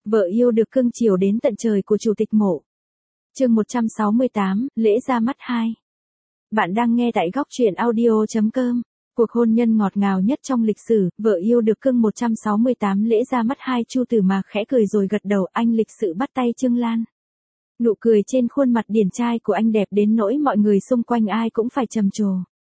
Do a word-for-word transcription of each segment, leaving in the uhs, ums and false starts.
Vợ yêu được cưng chiều đến tận trời của Chủ tịch Mộ. Chương một trăm sáu mươi tám, lễ ra mắt hai. Bạn đang nghe tại góc truyện audio chấm com. Cuộc hôn nhân ngọt ngào nhất trong lịch sử, vợ yêu được cưng một trăm sáu mươi tám lễ ra mắt hai. Chu Tử Mạc khẽ cười rồi gật đầu, anh lịch sự bắt tay Trương Lan. Nụ cười trên khuôn mặt điển trai của anh đẹp đến nỗi mọi người xung quanh ai cũng phải trầm trồ.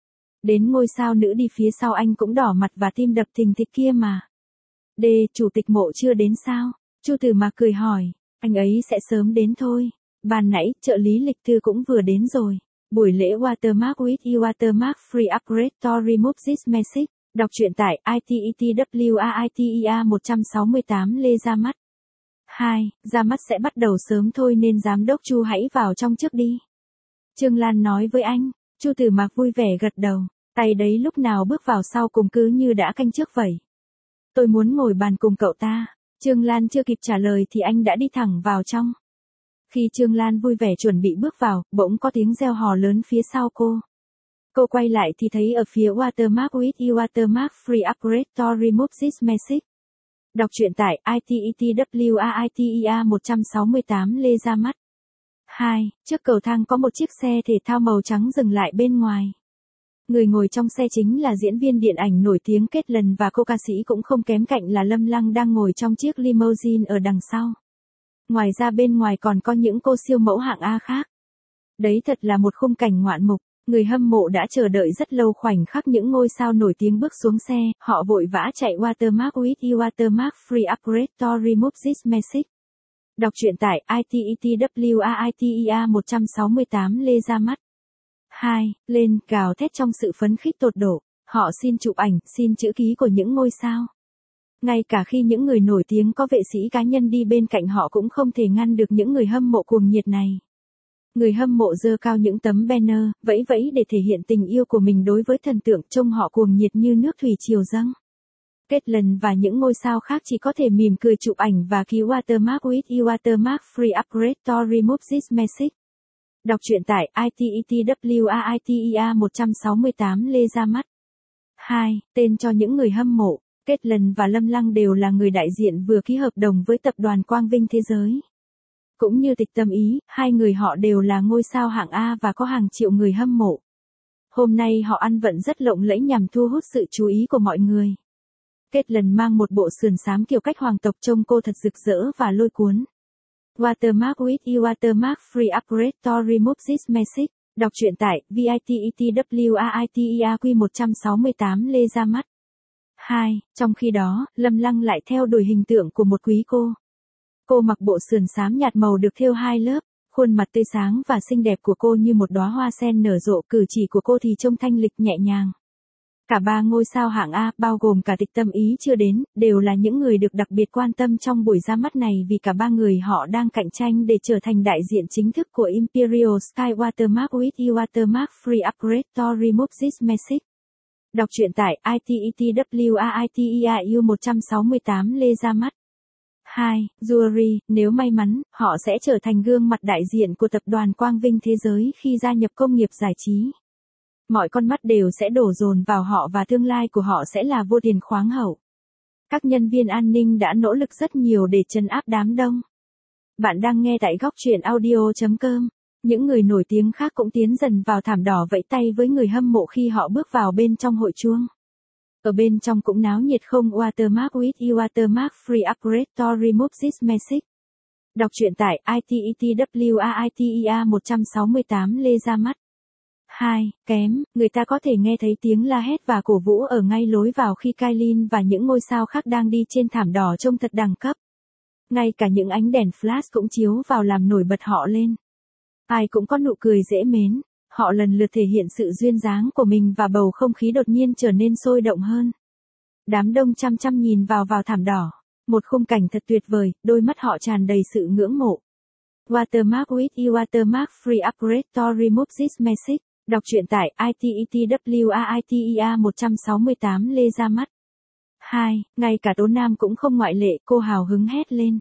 Đến ngôi sao nữ đi phía sau anh cũng đỏ mặt và tim đập thình thịch kia mà. D, Chủ tịch Mộ chưa đến sao? Chu Tử Mạc cười hỏi, anh ấy sẽ sớm đến thôi. Ban nãy, trợ lý lịch thư cũng vừa đến rồi. Buổi lễ Watermark with you Watermark Free Upgrade to Remove this message. Đọc truyện tại i tê e tê w a i tê e a một trăm sáu mươi tám lễ ra mắt. hai. Ra mắt sẽ bắt đầu sớm thôi nên giám đốc Chu hãy vào trong trước đi. Trương Lan nói với anh. Chu Tử Mạc vui vẻ gật đầu. Tay đấy lúc nào bước vào sau cùng cứ như đã canh trước vậy. Tôi muốn ngồi bàn cùng cậu ta. Trương Lan chưa kịp trả lời thì anh đã đi thẳng vào trong. Khi Trương Lan vui vẻ chuẩn bị bước vào, bỗng có tiếng reo hò lớn phía sau cô. Cô quay lại thì thấy ở phía Watermark with you Watermark Free Upgrade to Remove this message. Đọc truyện tại i tê e tê w a i tê e a một trăm sáu mươi tám lễ ra mắt. hai. Trước cầu thang có một chiếc xe thể thao màu trắng dừng lại bên ngoài. Người ngồi trong xe chính là diễn viên điện ảnh nổi tiếng Caitlyn và cô ca sĩ cũng không kém cạnh là Lâm Lăng đang ngồi trong chiếc limousine ở đằng sau. Ngoài ra bên ngoài còn có những cô siêu mẫu hạng A khác. Đấy thật là một khung cảnh ngoạn mục, người hâm mộ đã chờ đợi rất lâu khoảnh khắc những ngôi sao nổi tiếng bước xuống xe, họ vội vã chạy Watermark with you Watermark Free Upgrade to Remove this message. Đọc truyện tại i tê e tê w a i tê e a một trăm sáu mươi tám lễ ra mắt. hai. Lên, gào thét trong sự phấn khích tột độ, họ xin chụp ảnh, xin chữ ký của những ngôi sao. Ngay cả khi những người nổi tiếng có vệ sĩ cá nhân đi bên cạnh họ cũng không thể ngăn được những người hâm mộ cuồng nhiệt này. Người hâm mộ giơ cao những tấm banner, vẫy vẫy để thể hiện tình yêu của mình đối với thần tượng, trông họ cuồng nhiệt như nước thủy triều dâng. Caitlyn và những ngôi sao khác chỉ có thể mỉm cười chụp ảnh và ký Watermark with you Watermark Free Upgrade to Remove this message. Đọc truyện tại i tê e tê w a i tê e a một trăm sáu mươi tám lễ ra mắt. hai. Tên cho những người hâm mộ. Caitlyn và Lâm Lăng đều là người đại diện vừa ký hợp đồng với tập đoàn Quang Vinh Thế Giới. Cũng như Tịch Tâm Ý, hai người họ đều là ngôi sao hạng A và có hàng triệu người hâm mộ. Hôm nay họ ăn vận rất lộng lẫy nhằm thu hút sự chú ý của mọi người. Caitlyn mang một bộ sườn xám kiểu cách hoàng tộc, trông cô thật rực rỡ và lôi cuốn. Watermark with you Watermark Free Upgrade to Remove this message. Đọc truyện tại vê i tê e tê w a i tê e a Q một trăm sáu mươi tám lễ ra mắt. hai. Trong khi đó, Lâm Lăng lại theo đuổi hình tượng của một quý cô. Cô mặc bộ sườn xám nhạt màu được thêu hai lớp, khuôn mặt tươi sáng và xinh đẹp của cô như một đóa hoa sen nở rộ, cử chỉ của cô thì trông thanh lịch nhẹ nhàng. Cả ba ngôi sao hạng A, bao gồm cả Tịch Tâm Ý chưa đến, đều là những người được đặc biệt quan tâm trong buổi ra mắt này vì cả ba người họ đang cạnh tranh để trở thành đại diện chính thức của Imperial Sky Watermark with you Watermark Free Upgrade to Remove this message. Đọc truyện tại i tê e tê w a i tê e a U một trăm sáu mươi tám lễ ra mắt. hai. Jewelry, nếu may mắn, họ sẽ trở thành gương mặt đại diện của tập đoàn Quang Vinh Thế Giới khi gia nhập công nghiệp giải trí. Mọi con mắt đều sẽ đổ dồn vào họ và tương lai của họ sẽ là vô tiền khoáng hậu. Các nhân viên an ninh đã nỗ lực rất nhiều để trấn áp đám đông. Bạn đang nghe tại góc truyện audio chấm com. Những người nổi tiếng khác cũng tiến dần vào thảm đỏ vẫy tay với người hâm mộ khi họ bước vào bên trong hội chuông. Ở bên trong cũng náo nhiệt không. Watermark with you Watermark Free Upgrade to Remove this message. Đọc truyện tại i tê e tê w a i tê e a một trăm sáu mươi tám lễ ra mắt. hai. Kém, người ta có thể nghe thấy tiếng la hét và cổ vũ ở ngay lối vào khi Caitlyn và những ngôi sao khác đang đi trên thảm đỏ trông thật đẳng cấp. Ngay cả những ánh đèn flash cũng chiếu vào làm nổi bật họ lên. Ai cũng có nụ cười dễ mến, họ lần lượt thể hiện sự duyên dáng của mình và bầu không khí đột nhiên trở nên sôi động hơn. Đám đông chăm chăm nhìn vào vào thảm đỏ, một khung cảnh thật tuyệt vời, đôi mắt họ tràn đầy sự ngưỡng mộ. Watermark with you Watermark Free Upgrade to Remove this message. Đọc truyện tại i tê e tê w a i tê e a một trăm sáu mươi tám lễ ra mắt. hai. Ngay cả Tố Nam cũng không ngoại lệ, cô hào hứng hét lên.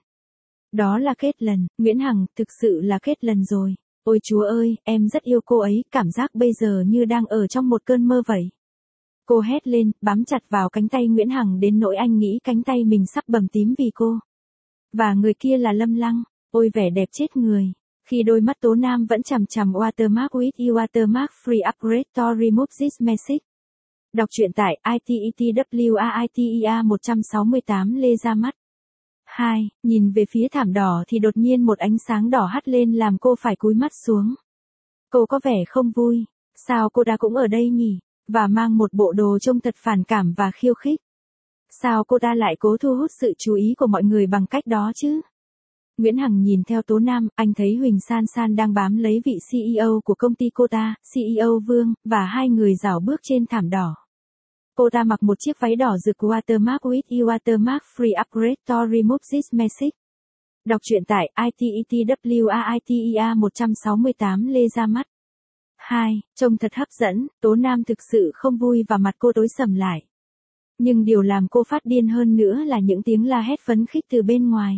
Đó là Caitlyn, Nguyễn Hằng, thực sự là Caitlyn rồi. Ôi chúa ơi, em rất yêu cô ấy, cảm giác bây giờ như đang ở trong một cơn mơ vậy. Cô hét lên, bám chặt vào cánh tay Nguyễn Hằng đến nỗi anh nghĩ cánh tay mình sắp bầm tím vì cô. Và người kia là Lâm Lăng. Ôi vẻ đẹp chết người. Khi đôi mắt Tố Nam vẫn chằm chằm Watermark with you Watermark free upgrade to remove this message. Đọc truyện tại i tê e tê w a i t e a một sáu tám Lê ra mắt. hai. Nhìn về phía thảm đỏ thì đột nhiên một ánh sáng đỏ hắt lên làm cô phải cúi mắt xuống. Cô có vẻ không vui. Sao cô ta cũng ở đây nhỉ? Và mang một bộ đồ trông thật phản cảm và khiêu khích. Sao cô ta lại cố thu hút sự chú ý của mọi người bằng cách đó chứ? Nguyễn Hằng nhìn theo Tố Nam, anh thấy Huỳnh San San đang bám lấy vị xê e ô của công ty cô ta, xê e ô Vương, và hai người rảo bước trên thảm đỏ. Cô ta mặc một chiếc váy đỏ rực Watermark with you Watermark free upgrade to remove this message. Đọc truyện tại i tê e tê w a i t e a một sáu tám Lê ra mắt. hai. Trông thật hấp dẫn, Tố Nam thực sự không vui và mặt cô tối sầm lại. Nhưng điều làm cô phát điên hơn nữa là những tiếng la hét phấn khích từ bên ngoài.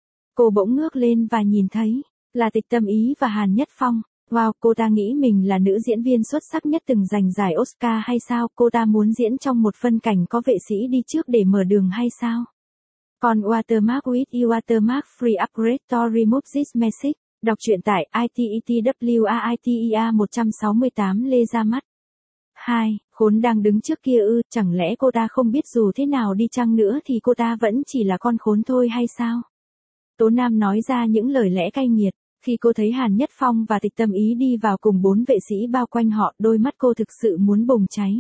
Cô bỗng ngước lên và nhìn thấy, là Tịch Tâm Ý và Hàn Nhất Phong. Wow, cô ta nghĩ mình là nữ diễn viên xuất sắc nhất từng giành giải Oscar hay sao? Cô ta muốn diễn trong một phân cảnh có vệ sĩ đi trước để mở đường hay sao? Còn Watermark with you Watermark free upgrade to remove this message. Đọc truyện tại i tê e tê w a i t e a một sáu tám Lê ra mắt. hai. Khốn đang đứng trước kia ư, chẳng lẽ cô ta không biết dù thế nào đi chăng nữa thì cô ta vẫn chỉ là con khốn thôi hay sao? Tố Nam nói ra những lời lẽ cay nghiệt. Khi cô thấy Hàn Nhất Phong và Tịch Tâm Ý đi vào cùng bốn vệ sĩ bao quanh họ, đôi mắt cô thực sự muốn bùng cháy.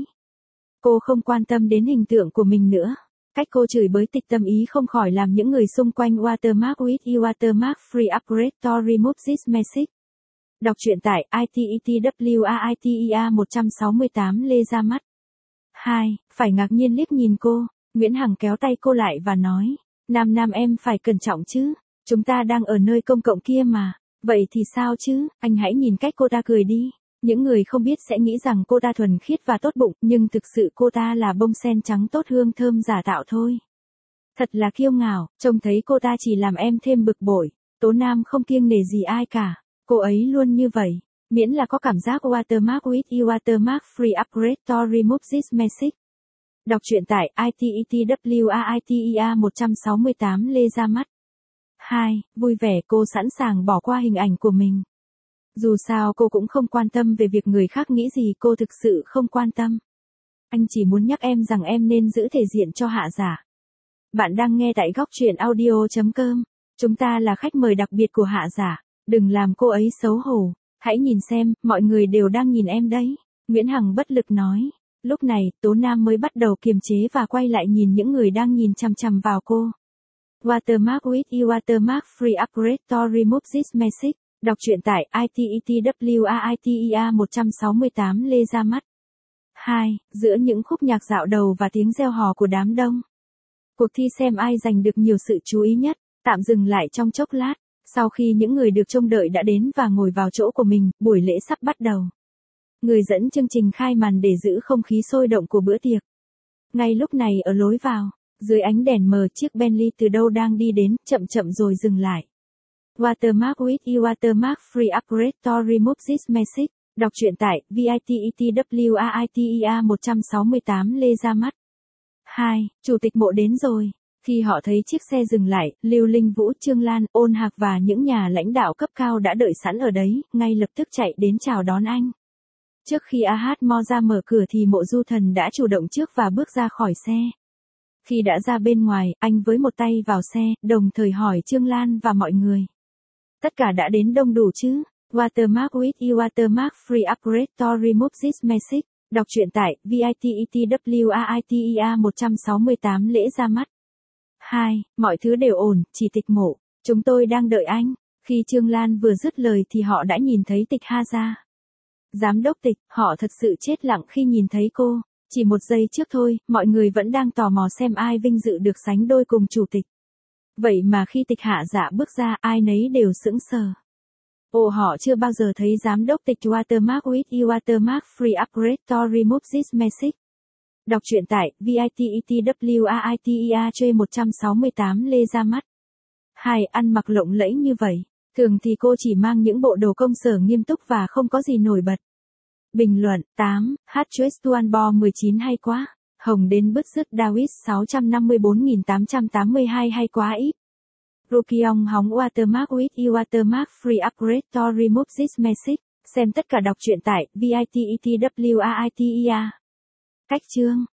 Cô không quan tâm đến hình tượng của mình nữa. Cách cô chửi bới Tịch Tâm Ý không khỏi làm những người xung quanh Watermark with you Watermark free upgrade to remove this message. Đọc truyện tại i tê e tê w a i t e a một sáu tám Lê ra mắt. hai. Phải ngạc nhiên liếc nhìn cô, Nguyễn Hằng kéo tay cô lại và nói, Nam Nam em phải cẩn trọng chứ, chúng ta đang ở nơi công cộng kia mà. Vậy thì sao chứ, anh hãy nhìn cách cô ta cười đi. Những người không biết sẽ nghĩ rằng cô ta thuần khiết và tốt bụng, nhưng thực sự cô ta là bông sen trắng tốt hương thơm giả tạo thôi. Thật là kiêu ngạo, trông thấy cô ta chỉ làm em thêm bực bội. Tố Nam không kiêng nể gì ai cả, cô ấy luôn như vậy. Miễn là có cảm giác Watermark with you Watermark free upgrade to remove this message. Đọc truyện tại i tê e tê w a i t e a một sáu tám Lê ra mắt. hai. Vui vẻ, cô sẵn sàng bỏ qua hình ảnh của mình. Dù sao cô cũng không quan tâm về việc người khác nghĩ gì, cô thực sự không quan tâm. Anh chỉ muốn nhắc em rằng em nên giữ thể diện cho Hạ Giả. Bạn đang nghe tại góc truyện audio chấm com. Chúng ta là khách mời đặc biệt của Hạ Giả. Đừng làm cô ấy xấu hổ. Hãy nhìn xem, mọi người đều đang nhìn em đấy. Nguyễn Hằng bất lực nói. Lúc này, Tố Nam mới bắt đầu kiềm chế và quay lại nhìn những người đang nhìn chằm chằm vào cô. Watermark with you Watermark free upgrade to remove this message. Đọc truyện tại i tê e tê w a i t e a một sáu tám Lê ra mắt. hai. Giữa những khúc nhạc dạo đầu và tiếng reo hò của đám đông. Cuộc thi xem ai giành được nhiều sự chú ý nhất, tạm dừng lại trong chốc lát. Sau khi những người được trông đợi đã đến và ngồi vào chỗ của mình, buổi lễ sắp bắt đầu. Người dẫn chương trình khai màn để giữ không khí sôi động của bữa tiệc. Ngay lúc này ở lối vào, dưới ánh đèn mờ, chiếc Bentley từ đâu đang đi đến, chậm chậm rồi dừng lại. Watermark with you Watermark free upgrade to remove this message. Đọc truyện tại vê i tê e tê w a i t e a một sáu tám Lê ra mắt. hai. Chủ tịch Mộ đến rồi. Khi họ thấy chiếc xe dừng lại, Lưu Linh Vũ, Trương Lan, Ôn Hạc và những nhà lãnh đạo cấp cao đã đợi sẵn ở đấy, ngay lập tức chạy đến chào đón anh. Trước khi a hát Mo ra mở cửa thì Mộ Du Thần đã chủ động trước và bước ra khỏi xe. Khi đã ra bên ngoài, anh với một tay vào xe, đồng thời hỏi Trương Lan và mọi người. Tất cả đã đến đông đủ chứ? Watermark with you Watermark free upgrade to remove this message. Đọc truyện tại vê i tê e tê w a i t e a một sáu tám Lễ ra mắt. hai. Mọi thứ đều ổn, chỉ Tịch Mộ. Chúng tôi đang đợi anh. Khi Trương Lan vừa dứt lời thì họ đã nhìn thấy Tịch Ha Gia. Giám đốc Tịch, họ thật sự chết lặng khi nhìn thấy cô. Chỉ một giây trước thôi, mọi người vẫn đang tò mò xem ai vinh dự được sánh đôi cùng chủ tịch. Vậy mà khi Tịch Hạ Dạ bước ra, ai nấy đều sững sờ. Ồ, họ chưa bao giờ thấy giám đốc Tịch Watermark with you Watermark free upgrade to remove this message. Đọc truyện tại vê i tê e tê w a i t e a một sáu tám Lê ra mắt. hai. Ăn mặc lộng lẫy như vậy. Thường thì cô chỉ mang những bộ đồ công sở nghiêm túc và không có gì nổi bật. Bình luận, tám. Hát Chuestuan Bo mười chín hay quá. Hồng đến bứt rứt Dawis sáu trăm năm mươi bốn nghìn tám trăm tám mươi hai hay quá ít. Rukyong hóng watermark with e watermark free upgrade to remove this message. Xem tất cả đọc truyện tại vitetwriter. Cách chương